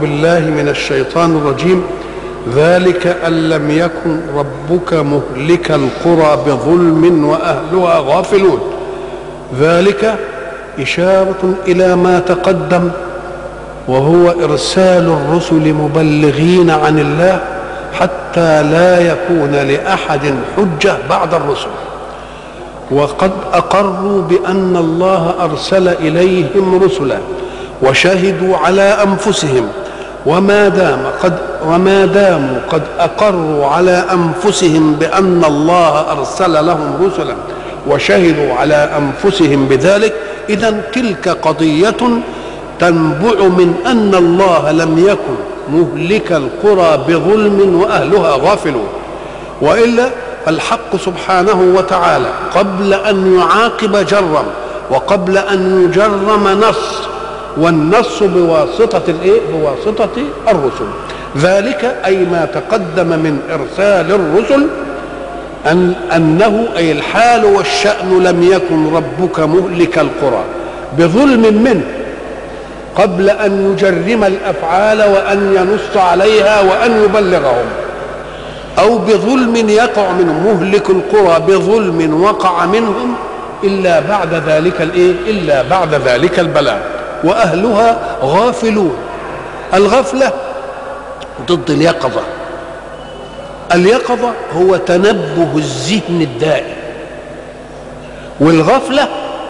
بالله من الشيطان الرجيم. ذلك أن لم يكن ربك مهلك القرى بظلم وأهلها غافلون. ذلك إشارة إلى ما تقدم، وهو إرسال الرسل مبلغين عن الله حتى لا يكون لأحد حجة بعد الرسل. وقد أقروا بأن الله أرسل إليهم رسلا وشهدوا على أنفسهم، وما داموا قد أقروا على أنفسهم بأن الله أرسل لهم رسلا وشهدوا على أنفسهم بذلك، إذن تلك قضية تنبع من أن الله لم يكن مهلك القرى بظلم وأهلها غافلون. وإلا الحق سبحانه وتعالى قبل أن يعاقب جرم، وقبل أن يجرم نص، والنص بواسطة بواسطة الرسل. ذلك أي ما تقدم من إرسال الرسل أنه أي الحال والشأن لم يكن ربك مهلك القرى بظلم منه قبل أن يجرم الأفعال وأن ينص عليها وأن يبلغهم، أو بظلم يقع منهم، مهلك القرى بظلم وقع منهم إلا بعد ذلك البلاء، وأهلها غافلون. الغفلة ضد اليقظة. اليقظة هو تنبه الذهن الدائم، والغفلة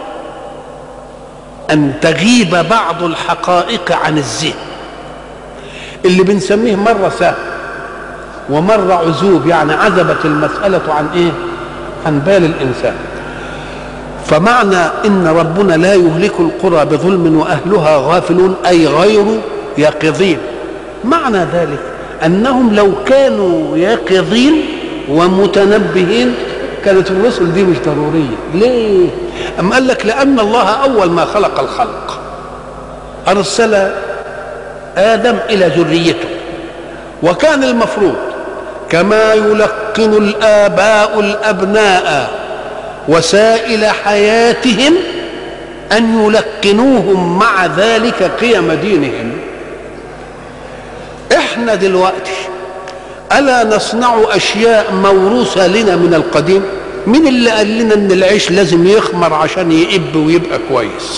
أن تغيب بعض الحقائق عن الذهن، اللي بنسميه مرة سهو ومرة عزوب، يعني عزبت المسألة عن بال الإنسان. فمعنى إن ربنا لا يهلك القرى بظلم وأهلها غافلون أي غير يقظين. معنى ذلك أنهم لو كانوا يقظين ومتنبهين كانت الرسل دي مش ضرورية. ليه؟ أم قال لك لأن الله أول ما خلق الخلق أرسل آدم إلى ذريته، وكان المفروض كما يلقن الآباء الأبناء وسائل حياتهم أن يلقنوهم مع ذلك قيم دينهم. احنا دلوقتي ألا نصنع أشياء موروثة لنا من القديم؟ مين اللي قال لنا ان العيش لازم يخمر عشان يقب ويبقى كويس؟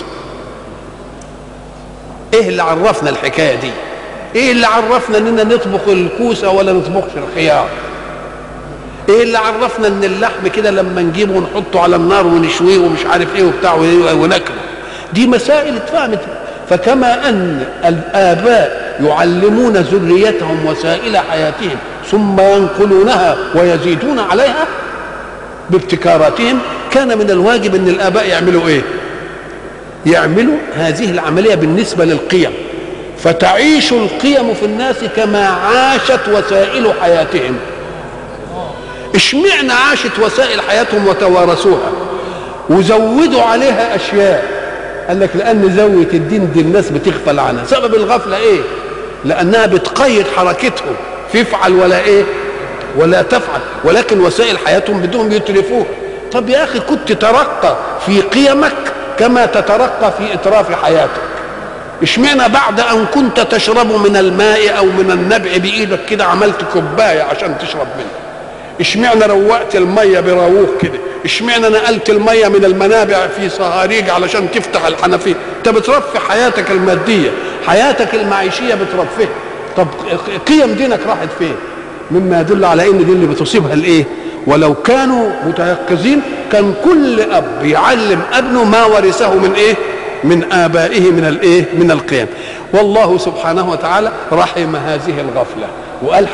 ايه اللي عرفنا الحكاية دي؟ ايه اللي عرفنا اننا نطبخ الكوسة ولا نطبخش الخيار؟ ايه اللي عرفنا ان اللحم كده لما نجيبه ونحطه على النار ونشويه ومش عارف ايه وبتاع وناكله؟ دي مسائل اتفهمت. فكما ان الآباء يعلمون ذريتهم وسائل حياتهم ثم ينقلونها ويزيدون عليها بابتكاراتهم، كان من الواجب ان الآباء يعملوا ايه؟ يعملوا هذه العملية بالنسبة للقيم، فتعيش القيم في الناس كما عاشت وسائل حياتهم. اشمعنى عاشت وسائل حياتهم وتوارثوها وزودوا عليها اشياء؟ قال لك لان زاويه الدين دي الناس بتغفل عنها. سبب الغفله ايه؟ لانها بتقيد حركتهم في افعل ولا تفعل، ولكن وسائل حياتهم بدهم يتلفوها. طب يا اخي كنت تترقى في قيمك كما تترقى في اتراف حياتك. اشمعنى بعد ان كنت تشرب من الماء او من النبع بايدك كده عملت كوبايه عشان تشرب منها؟ اشمعنى روقت الميه براووك كده؟ اشمعنى نقلت الميه من المنابع في صهاريج علشان تفتح الحنفيه؟ انت بترفه حياتك الماديه، حياتك المعيشيه بترفه. طب قيم دينك راحت فين؟ مما يدل على ان دي اللي بتصيبها الايه؟ ولو كانوا متيقظين كان كل اب يعلم ابنه ما ورثه من ايه؟ من آبائه من القيم. والله سبحانه وتعالى رحم هذه الغفلة وقال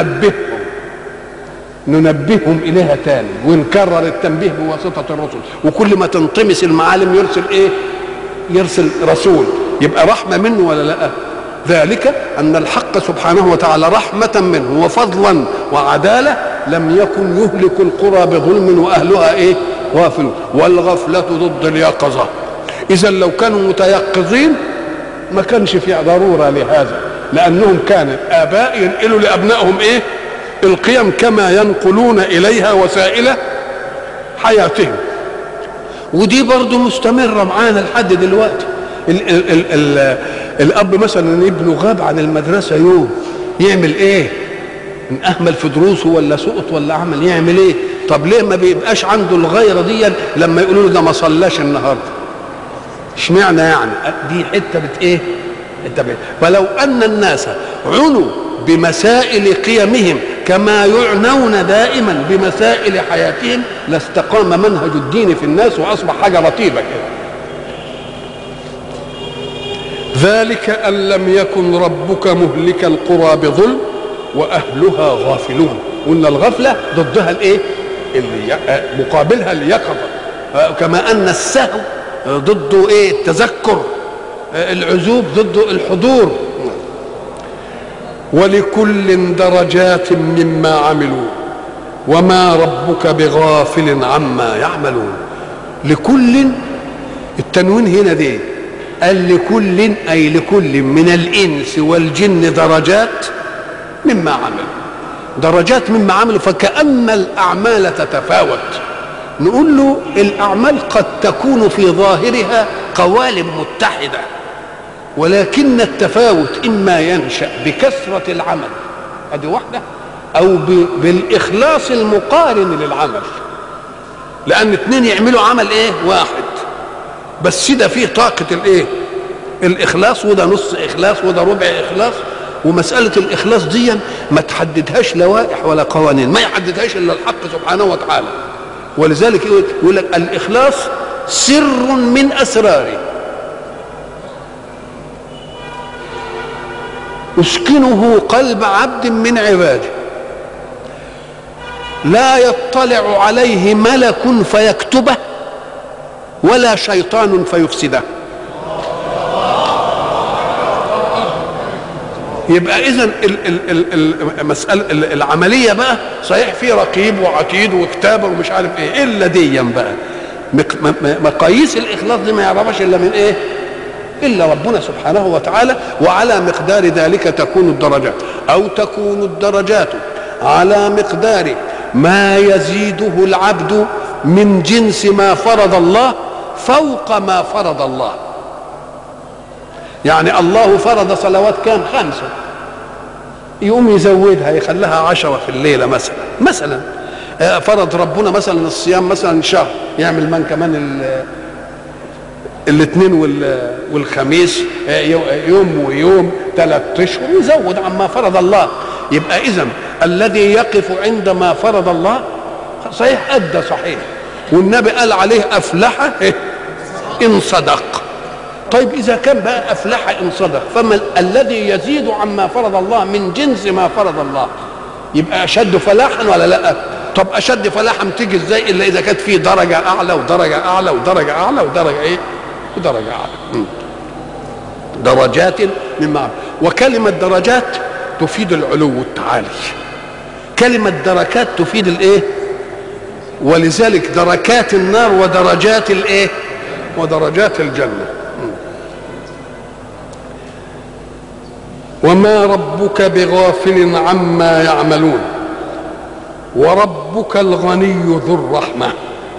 ننبههم إليها تاني، ونكرر التنبيه بواسطة الرسل، وكل ما تنطمس المعالم يرسل رسول. يبقى رحمة منه ولا لا؟ ذلك أن الحق سبحانه وتعالى رحمة منه وفضلا وعدالة لم يكن يهلك القرى بظلم وأهلها غافلون. والغفلة ضد اليقظة. إذا لو كانوا متيقظين ما كانش في ضرورة لهذا، لأنهم كان آباء ينقلوا لأبنائهم القيم كما ينقلون إليها وسائل حياتهم. ودي برضو مستمرة معانا لحد دلوقتي. الاب مثلا ابنه غاب عن المدرسه يوم، يعمل ايه؟ ان اهمل في دروسه ولا سقط ولا عمل يعمل ايه؟ طب ليه ما بيبقاش عنده الغيره دي لما يقولوا له ده ما صلاش النهارده؟ اشمعنى يعني؟ دي حته ايه؟ فلو ان الناس عنوا بمسائل قيمهم كما يعنون دائما بمسائل حياتهم لاستقام منهج الدين في الناس واصبح حاجه رطيبه كده. ذلك ان لم يكن ربك مهلك القرى بظلم واهلها غافلون. قلنا الغفله ضدها الايه؟ مقابلها اليقظه، كما ان السهو ضده ايه؟ التذكر، العزوب ضده الحضور. ولكل درجات مما عملوا وما ربك بغافل عما يعملون. لكل، التنوين هنا دي قال لكل، اي لكل من الانس والجن درجات مما عملوا، درجات مما عملوا، فكأن الاعمال تتفاوت. نقول له الاعمال قد تكون في ظاهرها قوالب متحده، ولكن التفاوت اما ينشا بكثره العمل، ادي واحده، او بالاخلاص المقارن للعمل، لان اتنين يعملوا عمل ايه؟ واحد، بس ده فيه طاقه الايه؟ الاخلاص، وده نص اخلاص وده ربع اخلاص. ومساله الاخلاص دي ما تحددهاش لوائح ولا قوانين، ما يحددهاش الا الحق سبحانه وتعالى. ولذلك يقول لك الاخلاص سر من اسراره يسكنه قلب عبد من عباده، لا يطلع عليه ملك فيكتبه ولا شيطان فيفسده. يبقى اذا المساله العمليه بقى صحيح في رقيب وعتيد وكتابه ومش عارف ايه، الا ديا بقى مقاييس الاخلاص دي ما يعرفش الا من ايه؟ الا ربنا سبحانه وتعالى. وعلى مقدار ذلك تكون الدرجات، او تكون الدرجات على مقدار ما يزيده العبد من جنس ما فرض الله فوق ما فرض الله. يعني الله فرض صلوات كام؟ 5، يقوم يزودها يخليها 10 في الليلة مثلا فرض ربنا مثلا الصيام مثلا شهر، يعمل من كمان الاثنين والخميس يوم ويوم 3 اشهر، يزود عما فرض الله. يبقى اذا الذي يقف عند ما فرض الله صحيح ادى صحيح، والنبي قال عليه افلح ان صدق. طيب اذا كان بقى افلح ان صدق، فما الذي يزيد عما فرض الله من جنس ما فرض الله يبقى اشد فلاحا ولا لا؟ طب اشد فلاحا تيجي ازاي الا اذا كانت في درجه اعلى ودرجه اعلى ودرجه اعلى ودرجه ايه؟ ودرجه اعلى. درجات مما، وكلمه درجات تفيد العلو والتعالي، كلمه دركات تفيد الايه؟ ولذلك دركات النار ودرجات الايه؟ ودرجات الجنه. وما ربك بغافل عما يعملون وربك الغني ذو الرحمة.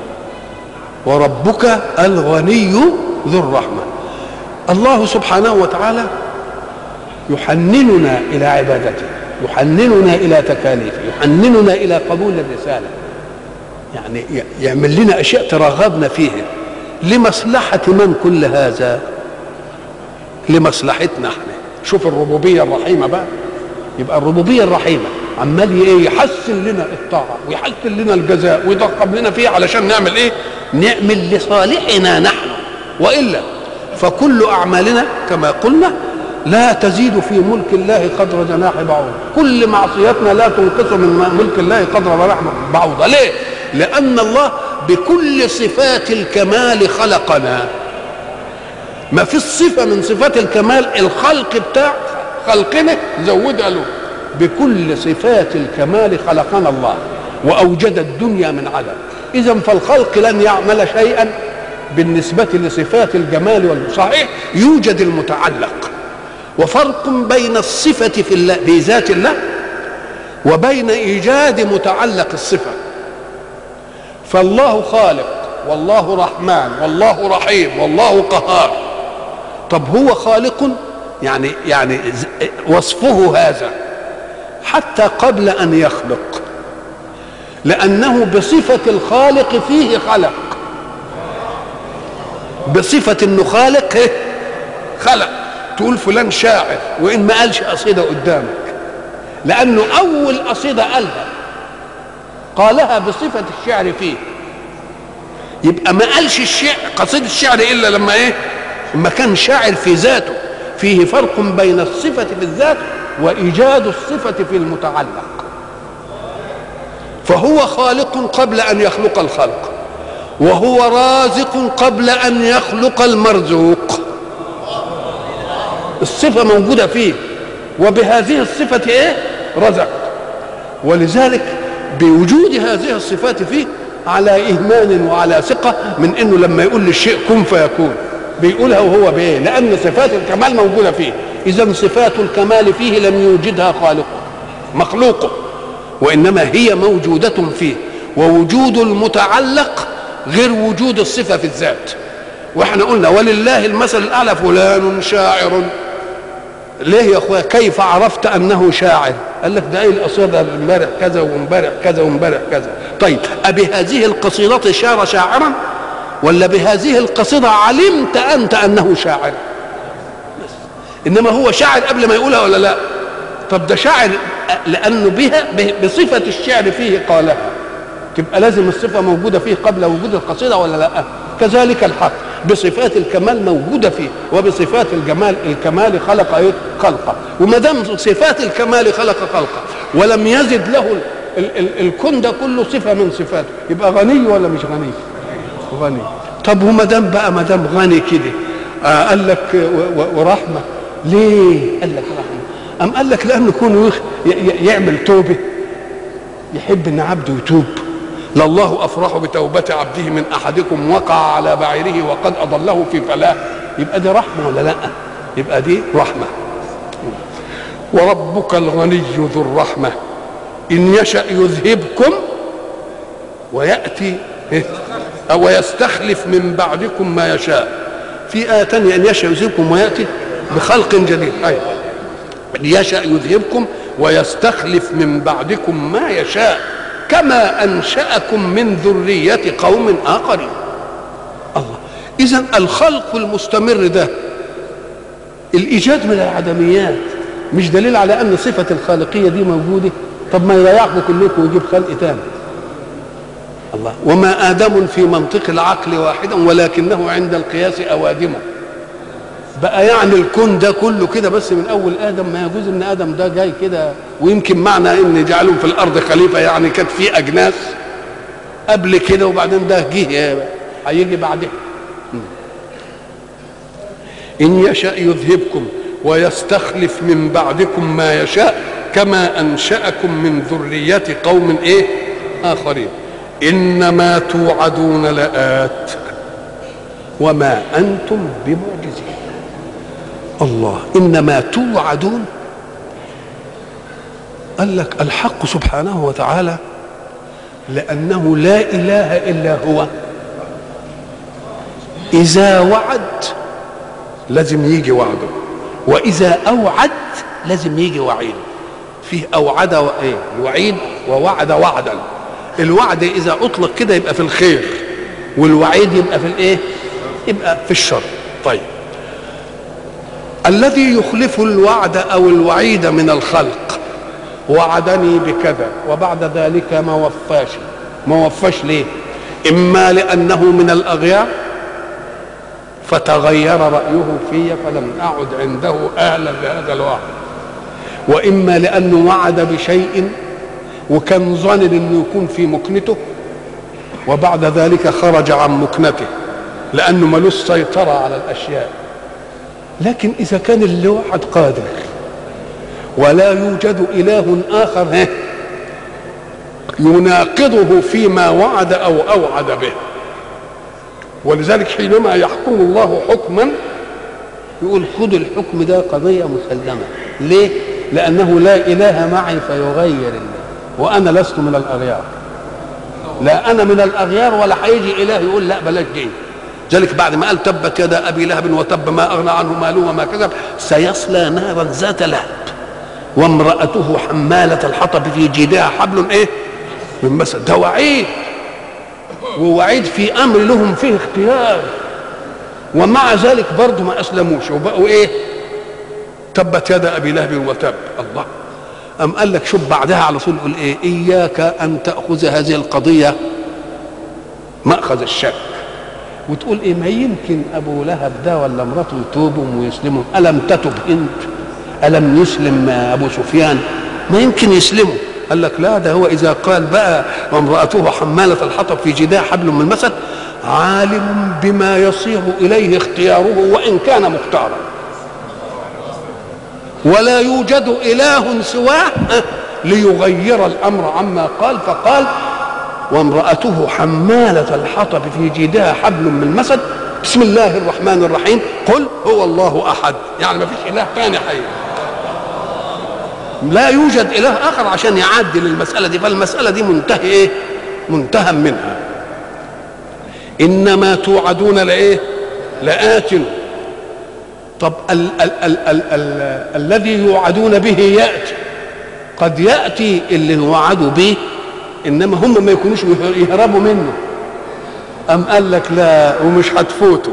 وربك الغني ذو الرحمة. الله سبحانه وتعالى يحنننا إلى عبادته، يحنننا إلى تكاليفه، يحنننا إلى قبول الرسالة، يعني يعمل لنا أشياء ترغبنا فيها. لمصلحة من كل هذا؟ لمصلحتنا احنا. شوف الربوبيه الرحيمه بقى، يبقى الربوبيه الرحيمه عمال ايه؟ يحسن لنا الطاعه ويحسن لنا الجزاء ويضخم لنا فيه علشان نعمل ايه؟ نعمل لصالحنا نحن، والا فكل اعمالنا كما قلنا لا تزيد في ملك الله قدر جناح بعوضه، كل معصيتنا لا تنقص من ملك الله قدر جناح بعوضه. ليه؟ لان الله بكل صفات الكمال خلقنا. ما في صفة من صفات الكمال الخلق بتاع خلقنا زودها له. بكل صفات الكمال خلقنا الله وأوجد الدنيا من عدم. إذا فالخلق لن يعمل شيئا بالنسبة لصفات الجمال والصحيح. يوجد المتعلق، وفرق بين الصفة في الله بذات الله وبين إيجاد متعلق الصفة. فالله خالق والله رحمن والله رحيم والله قهار. طب هو خالق يعني وصفه هذا حتى قبل أن يخلق، لأنه بصفة الخالق فيه خلق، بصفة إنه خالق خلق. تقول فلان شاعر وإن ما قالش قصيدة قدامك، لأنه أول قصيدة قالها بصفة الشعر فيه، يبقى ما قالش قصيدة الشعر إلا لما لما كان شاعر في ذاته. فيه فرق بين الصفة في الذات وإيجاد الصفة في المتعلق. فهو خالق قبل أن يخلق الخلق، وهو رازق قبل أن يخلق المرزوق. الصفة موجودة فيه، وبهذه الصفة رزق. ولذلك بوجود هذه الصفات فيه على إيمان وعلى ثقة من إنه لما يقول للشيء كن فيكون بيقولها وهو بإيه؟ لأن صفات الكمال موجودة فيه. إذن صفات الكمال فيه لم يوجدها خالقه مخلوقه، وإنما هي موجودة فيه. ووجود المتعلق غير وجود الصفة في الذات. واحنا قلنا ولله المثل الأعلى فلان شاعر. ليه يا أخويا؟ كيف عرفت أنه شاعر؟ قال لك ده القصيدة امبارح كذا وامبارح كذا وامبارح كذا. طيب أبهذه القصيدة شار شاعرا، ولا بهذه القصيدة علمت أنت أنه شاعر؟ بس. إنما هو شاعر قبل ما يقولها ولا لا؟ طب ده شاعر لأنه بها بصفة الشعر فيه قالها، تبقى لازم الصفة موجودة فيه قبل وجود القصيدة ولا لا؟ كذلك الحق بصفات الكمال موجودة فيه، وبصفات الكمال خلق خلقه. وما دام صفات الكمال خلق خلقه ولم يزد له الكون ده كله صفة من صفاته، يبقى غني ولا مش غني؟ غني. طب وما دام بقى ما دام غني كده قال لك ورحمة. ليه قال لك رحمة؟ أم قال لك لأنه كونه يعمل توبة، يحب ان عبده يتوب. لله افرح بتوبة عبده من احدكم وقع على بعيره وقد اضله في فلاه. يبقى دي رحمة ولا لا؟ يبقى دي رحمة. وربك الغني ذو الرحمة ان يشأ يذهبكم ويأتي ويستخلف من بعدكم ما يشاء. في آية تانية ان يشأ يذهبكم ويأتي بخلق جديد. أيوة. يشأ يذهبكم ويستخلف من بعدكم ما يشاء كما أنشأكم من ذرية قوم آخرين. الله. إذن الخلق المستمر ده الإيجاد من العدميات مش دليل على أن صفة الخالقية دي موجودة؟ طب ما يضيعكم كلكم ويجيب خلق تاني. الله. وما آدم في منطق العقل واحدا ولكنه عند القياس أوادمه. بقى يعني الكون ده كله كده بس من اول ادم؟ ما يجوز ان ادم ده جاي كده. ويمكن معنى ان جعلهم في الارض خليفه يعني كانت في اجناس قبل كده وبعدين ده جه هيجي بعدها. ان يشأ يذهبكم ويستخلف من بعدكم ما يشاء كما انشأكم من ذرية قوم آخرين. انما توعدون لآت وما انتم بمعجزين. الله. إنما توعدون. قال لك الحق سبحانه وتعالى لأنه لا إله إلا هو إذا وعد لازم يجي وعده، وإذا أوعد لازم يجي وعيده. فيه أوعد يوعيد ووعد وعدا. الوعد إذا أطلق كده يبقى في الخير، والوعيد يبقى في يبقى في الشر. طيب الذي يخلف الوعد أو الوعيد من الخلق وعدني بكذا وبعد ذلك ما وفاش ليه؟ إما لأنه من الأغيار فتغير رأيه في فلم أعد عنده أهلا لهذا الوعد، وإما لأنه وعد بشيء وكان ظن أنه يكون في مكنته وبعد ذلك خرج عن مكنته لأنه ملوش سيطرة على الأشياء. لكن إذا كان اللي وعد قادر ولا يوجد إله آخر يناقضه فيما وعد أو أوعد به، ولذلك حينما يحكم الله حكما يقول خذ الحكم ده قضية مسلمة. ليه؟ لأنه لا إله معي فيغير الله، وأنا لست من الأغيار. لا أنا من الأغيار ولا هيجي إله يقول لا بلاش دي. ذلك بعد ما قال تبت يدا ابي لهب وتب ما اغنى عنه ماله وما كسب سيصلى نارا ذات لهب وامراته حماله الحطب في جيدها حبل ايه من مسد. ده وعيد، ووعيد في امر لهم فيه اختيار، ومع ذلك برضه ما اسلموش وبقوا ايه؟ تبت يدا ابي لهب وتب. الله أم قال لك شوف بعدها على طول يقول ايه؟ اياك ان تاخذ هذه القضيه ماخذ الشك وتقول ايه ما يمكن ابو لهب ده ولا امراته يتوبوا ويسلموا. الم تتب انت؟ الم يسلم ابو سفيان؟ ما يمكن يسلموا. قال لك لا، ده هو اذا قال بقى وامراته حماله الحطب في جيدها حبل من مسد عالم بما يصير اليه اختياره وان كان مختارا، ولا يوجد اله سواه ليغير الامر عما قال. فقال وامرأته حمالة الحطب في جيدها حبل من مسد. بسم الله الرحمن الرحيم قل هو الله أحد، يعني ما فيش إله ثاني حي، لا يوجد إله آخر عشان يعدل المسألة دي. فالمسألة دي منتهي إيه؟ منتهى منها. إنما توعدون لإيه؟ لآت. طب الذي يوعدون به يأتي، قد يأتي اللي وعدوا به انما هم ما يكونوش يهربوا منه. ام قال لك لا ومش هتفوتوا،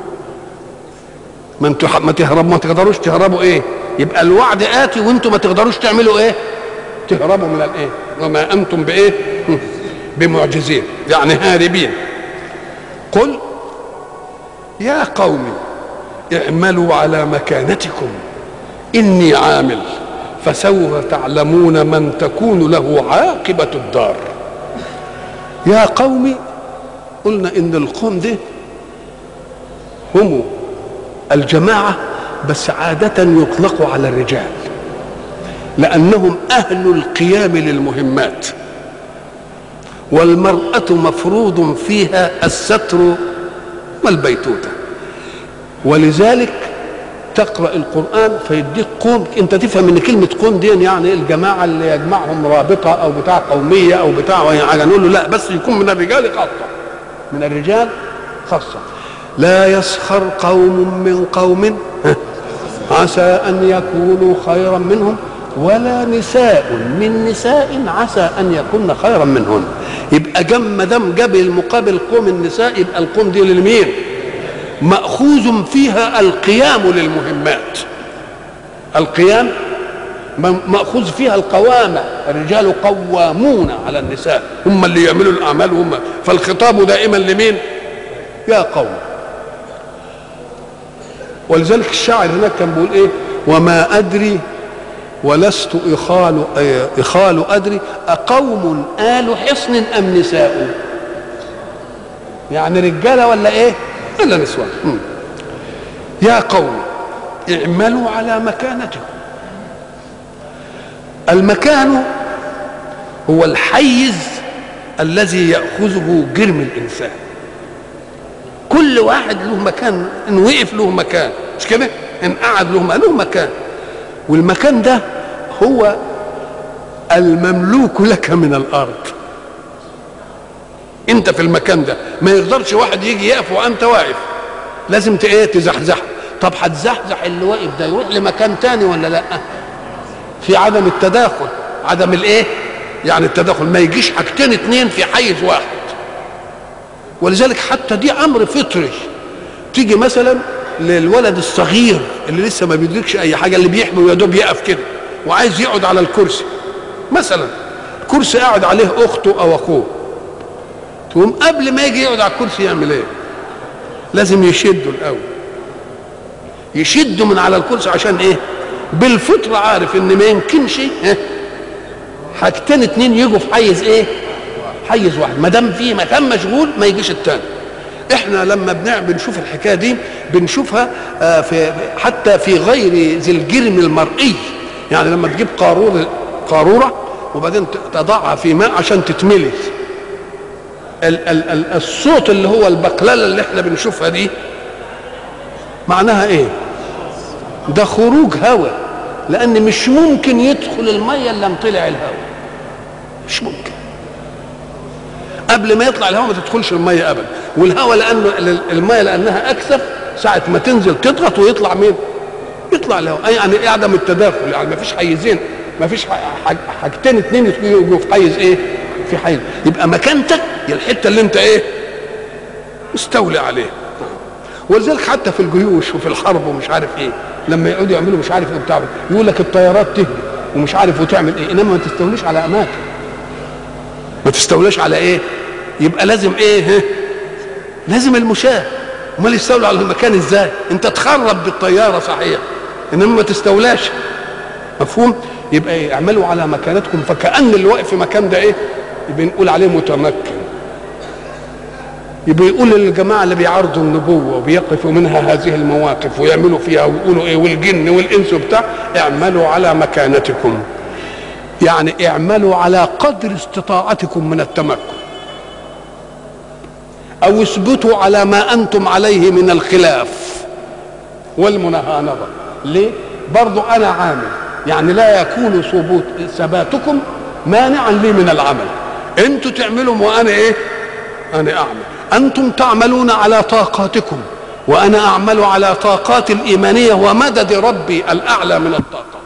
ما انتوا ما تهربوا، ما تقدروش تهربوا ايه؟ يبقى الوعد آتي وانتوا ما تقدروش تعملوا ايه؟ تهربوا من الايه؟ وما انتم بايه؟ بمعجزين، يعني هاربين. قل يا قوم اعملوا على مكانتكم اني عامل فسوف تعلمون من تكون له عاقبة الدار. يا قوم، قلنا ان القوم ده هم الجماعة، بس عادة يطلق على الرجال لأنهم أهل القيام للمهمات، والمرأة مفروض فيها الستر والبيتوتة، ولذلك تقرأ القرآن فيديك قوم، انت تفهم ان كلمة قوم دي يعني الجماعة اللي يجمعهم رابطة او بتاع قومية او بتاع حاجة. نقول له لا، بس يكون من الرجال خاصة، من الرجال خاصة. لا يسخر قوم من قوم عسى ان يكونوا خيرا منهم ولا نساء من نساء عسى ان يكون خيرا منهن. يبقى ما دام جاب المقابل قوم النساء يبقى القوم دي للمين؟ مأخوذ فيها القيام للمهمات. القيام مأخوذ فيها القوامة، الرجال قوامون على النساء، هم اللي يعملوا الأعمال هم. فالخطاب دائما لمين؟ يا قوم. ولذلك الشاعر هناك كان بيقول ايه؟ وما أدري ولست إخال أدري أقوم آل حصن أم نساء؟ يعني رجالة ولا ايه؟ إلا نسوان. يا قوم اعملوا على مكانتكم. المكان هو الحيز الذي يأخذه جرم الإنسان. كل واحد له مكان، إن وقف له مكان، مش كده؟ إن قعد له مكان، والمكان ده هو المملوك لك من الأرض. انت في المكان ده ما يقدرش واحد يجي يقف وانت واقف، لازم ايه؟ تزحزح. طب هتزحزح اللي واقف ده يروح لمكان تاني ولا لا؟ في عدم التداخل، عدم الايه؟ يعني التداخل، ما يجيش حاجتين اتنين في حيز واحد. ولذلك حتى دي امر فطري. تيجي مثلا للولد الصغير اللي لسه ما بيدركش اي حاجه، اللي بيحمل ويا دوب يقف كده وعايز يقعد على الكرسي مثلا، الكرسي قاعد عليه اخته او اخوه، تقوم قبل ما يجي يقعد على الكرسي يعمل ايه؟ لازم يشده الاول، يشده من على الكرسي. عشان ايه؟ بالفطره عارف ان ما يمكنش حاجتين اتنين يجوا في حيز ايه؟ حيز واحد. ما دام في مكان مشغول ما يجيش التاني. احنا لما بنشوف الحكايه دي بنشوفها حتى في غير ذي الجرم المرئي. يعني لما تجيب قاروره وبعدين تضعها في ماء عشان تتملي، الصوت اللي هو البقلله اللي احنا بنشوفها دي معناها ايه؟ ده خروج هواء، لان مش ممكن يدخل الميه الا طلع الهواء، مش ممكن. قبل ما يطلع الهواء ما تدخلش الميه ابدا. والهواء لانه الميه لانها اكثف ساعه ما تنزل تضغط ويطلع مين؟ يطلع الهواء. يعني عدم التداخل، يعني ما فيش حيزين، ما فيش حاجتين اتنين يجوا في حيز ايه؟ في حيز. يبقى مكانتك هي الحته اللي انت ايه؟ مستولي عليه. ولذلك حتى في الجيوش وفي الحرب ومش عارف ايه، لما يقعدوا يعملوا مش عارف ايه بتاع، يقول لك الطيارات تهجم ومش عارف وتعمل ايه، انما ما تستوليش على اماكن، ما تستوليش على ايه؟ يبقى لازم ايه؟ لازم المشاة. امال يستولوا على المكان ازاي؟ انت تخرب بالطياره صحيح انما ما تستولاش. مفهوم؟ يبقى ايه؟ اعملوا على مكانتكم، فكأن اللي واقف في مكان ده ايه؟ يبقى نقول عليه متمكن. يبقى يقول للجماعه اللي بيعارضوا النبوه وبيقفوا منها هذه المواقف ويعملوا فيها ويقولوا ايه والجن والانس وبتاع، اعملوا على مكانتكم، يعني اعملوا على قدر استطاعتكم من التمكن، او اثبتوا على ما انتم عليه من الخلاف والمناهضه. ليه؟ برضو انا عامل، يعني لا يكون ثباتكم مانعا لي من العمل. انتوا تعملوا وانا ايه؟ انا اعمل. انتم تعملون على طاقاتكم وانا اعمل على طاقات الايمانيه ومدد ربي الاعلى من الطاقه.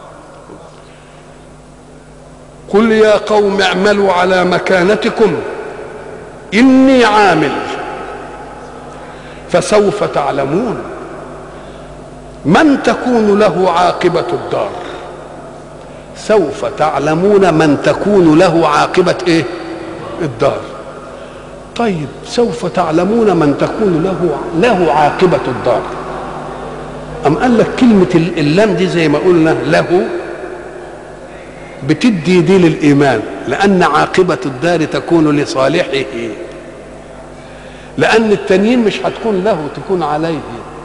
قل يا قوم اعملوا على مكانتكم اني عامل فسوف تعلمون من تكون له عاقبه الدار. سوف تعلمون من تكون له عاقبه ايه؟ الدار. طيب سوف تعلمون من تكون له عاقبة الدار. أم قال لك كلمة اللام دي زي ما قلنا له بتدي دي للإيمان، لأن عاقبة الدار تكون لصالحه، لأن التانيين مش هتكون له، تكون عليه،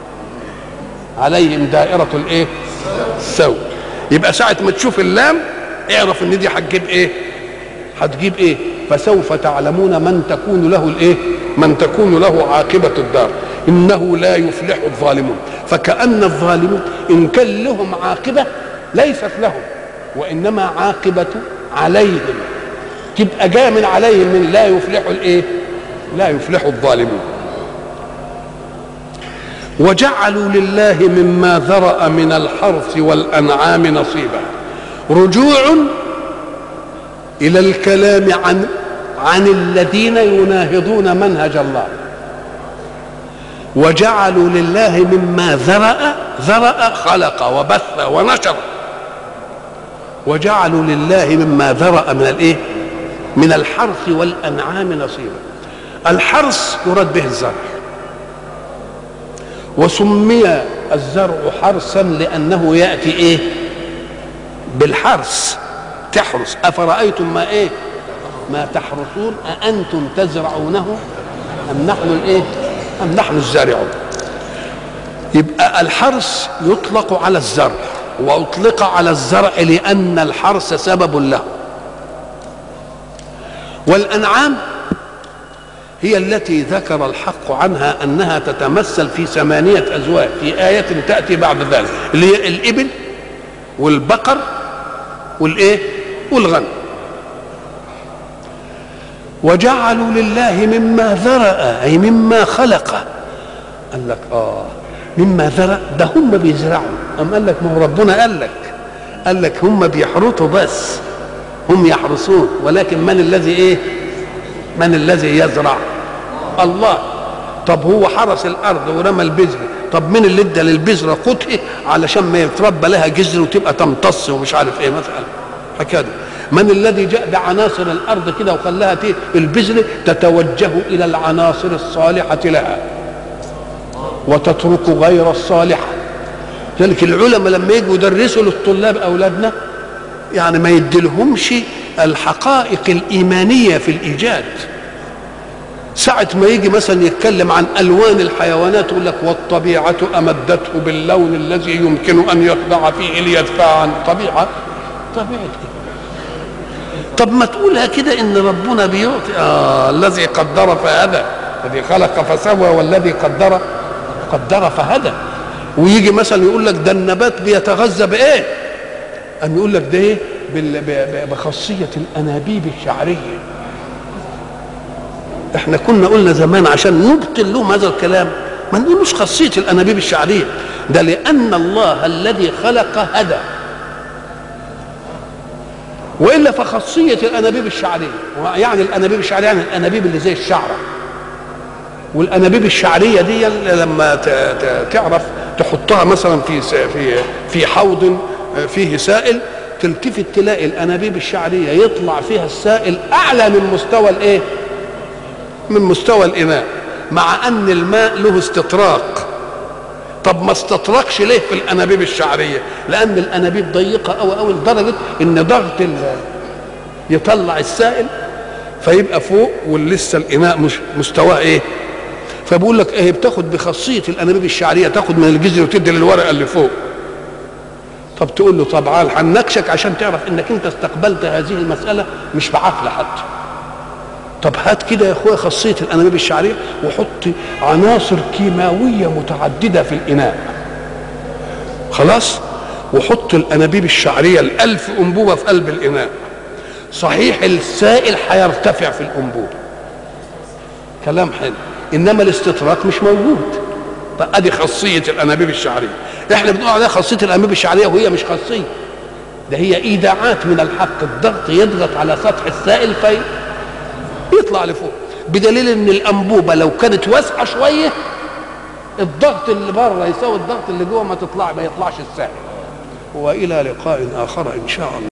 عليهم دائرة الإيه؟ السوء. يبقى ساعة ما تشوف اللام اعرف إن دي هتجيب إيه؟ هتجيب إيه؟ فسوف تعلمون من تكون له الايه؟ من تكون له عاقبة الدار. انه لا يفلح الظالمون. فكأن الظالمون ان كان لهم عاقبة ليست لهم، وانما عاقبة عليهم، تبقى جاء من عليهم من لا يفلح الايه؟ لا يفلح الظالمون. وجعلوا لله مما ذرأ من الحرث والأنعام نصيبا. رجوع إلى الكلام عن الذين يناهضون منهج الله. وجعلوا لله مما ذرأ خلق وبث ونشر. وجعلوا لله مما ذرأ من الايه؟ من الحرث والأنعام نصيبا. الحرث يراد به الزرع، وسمي الزرع حرثا لأنه يأتي ايه؟ بالحرث. تحرث. أفرأيتم ما ايه؟ ما تحرثون أأنتم تزرعونه أم نحن الايه؟ أم نحن الزارعون. يبقى الحرث يطلق على الزرع، وأطلق على الزرع لأن الحرث سبب له. والأنعام هي التي ذكر الحق عنها أنها تتمثل في 8 أزواج في آية تأتي بعد ذلك، اللي هي الإبل والبقر والايه؟ والغنم. وجعلوا لله مما ذرأ أي مما خلق. قال لك مما ذرأ ده هم بيزرعوا. أم قال لك ما هو ربنا قال لك هم بيحرثوا بس، هم يحرثون، ولكن من الذي ايه؟ من الذي يزرع؟ الله. طب هو حرث الارض ورمى البذر، طب مين اللي ادى للبذره قوته علشان ما يتربى لها جذر وتبقى تمتص ومش عارف ايه مثلا حكايه؟ من الذي جاء بعناصر الارض كده وخلاها البذر تتوجه الى العناصر الصالحه لها وتترك غير الصالحه؟ ذلك العلماء لما يجوا يدرسوا للطلاب اولادنا يعني ما يديلهمش الحقائق الايمانيه في الايجاد. ساعة ما يجي مثلا يتكلم عن ألوان الحيوانات يقول لك والطبيعة أمدته باللون الذي يمكن أن يخضع فيه ليدفع عن طبيعة إيه؟ طب ما تقولها كده إن ربنا بيعطي الذي قدر فهدى، الذي خلق فسوى والذي قدر فهدى. ويجي مثلا يقول لك ده النبات بيتغذى بإيه؟ أم يقول لك ده إيه؟ بخاصية الأنابيب الشعرية. احنا كنا قلنا زمان عشان نبطل لهم هذا الكلام ما نقولوش خاصيه الانابيب الشعريه، ده لان الله الذي خلق هدى، والا فخاصيه الانابيب الشعريه يعني الانابيب الشعريه يعني الانابيب اللي زي الشعره، والانابيب الشعريه دي لما تعرف تحطها مثلا في حوض فيه سائل، تلتفت تلاقي الانابيب الشعريه يطلع فيها السائل اعلى من مستوى الايه؟ من مستوى الاناء، مع ان الماء له استطراق. طب ما استطرقش ليه في الانابيب الشعريه؟ لان الانابيب ضيقه قوي لدرجه ان ضغط يطلع السائل فيبقى فوق ولسه الاناء مش مستواه ايه. فبقول لك ايه، بتاخد بخاصيه الانابيب الشعريه، تاخد من الجذر وتدي للورقه اللي فوق. طب تقول له طب هنناقشك عشان تعرف انك انت استقبلت هذه المساله مش بعقل حتى. طب هات كده يا اخويا خاصيه الانابيب الشعريه وحط عناصر كيماويه متعدده في الاناء، خلاص، وحط الانابيب الشعريه ال1000 انبوبه في قلب الاناء، صحيح السائل هيرتفع في الانبوبه، كلام حلو، انما الاستطراق مش موجود. فادي خاصيه الانابيب الشعريه. احنا بنقول عليها خاصيه الانابيب الشعريه وهي مش خاصيه، ده هي ايداعات من الحق، الضغط يضغط على سطح السائل يطلع لفوق، بدليل ان الانبوبه لو كانت واسعه شويه الضغط اللي بره يساوي الضغط اللي جوه ما يطلعش السائل. والى لقاء اخر ان شاء الله.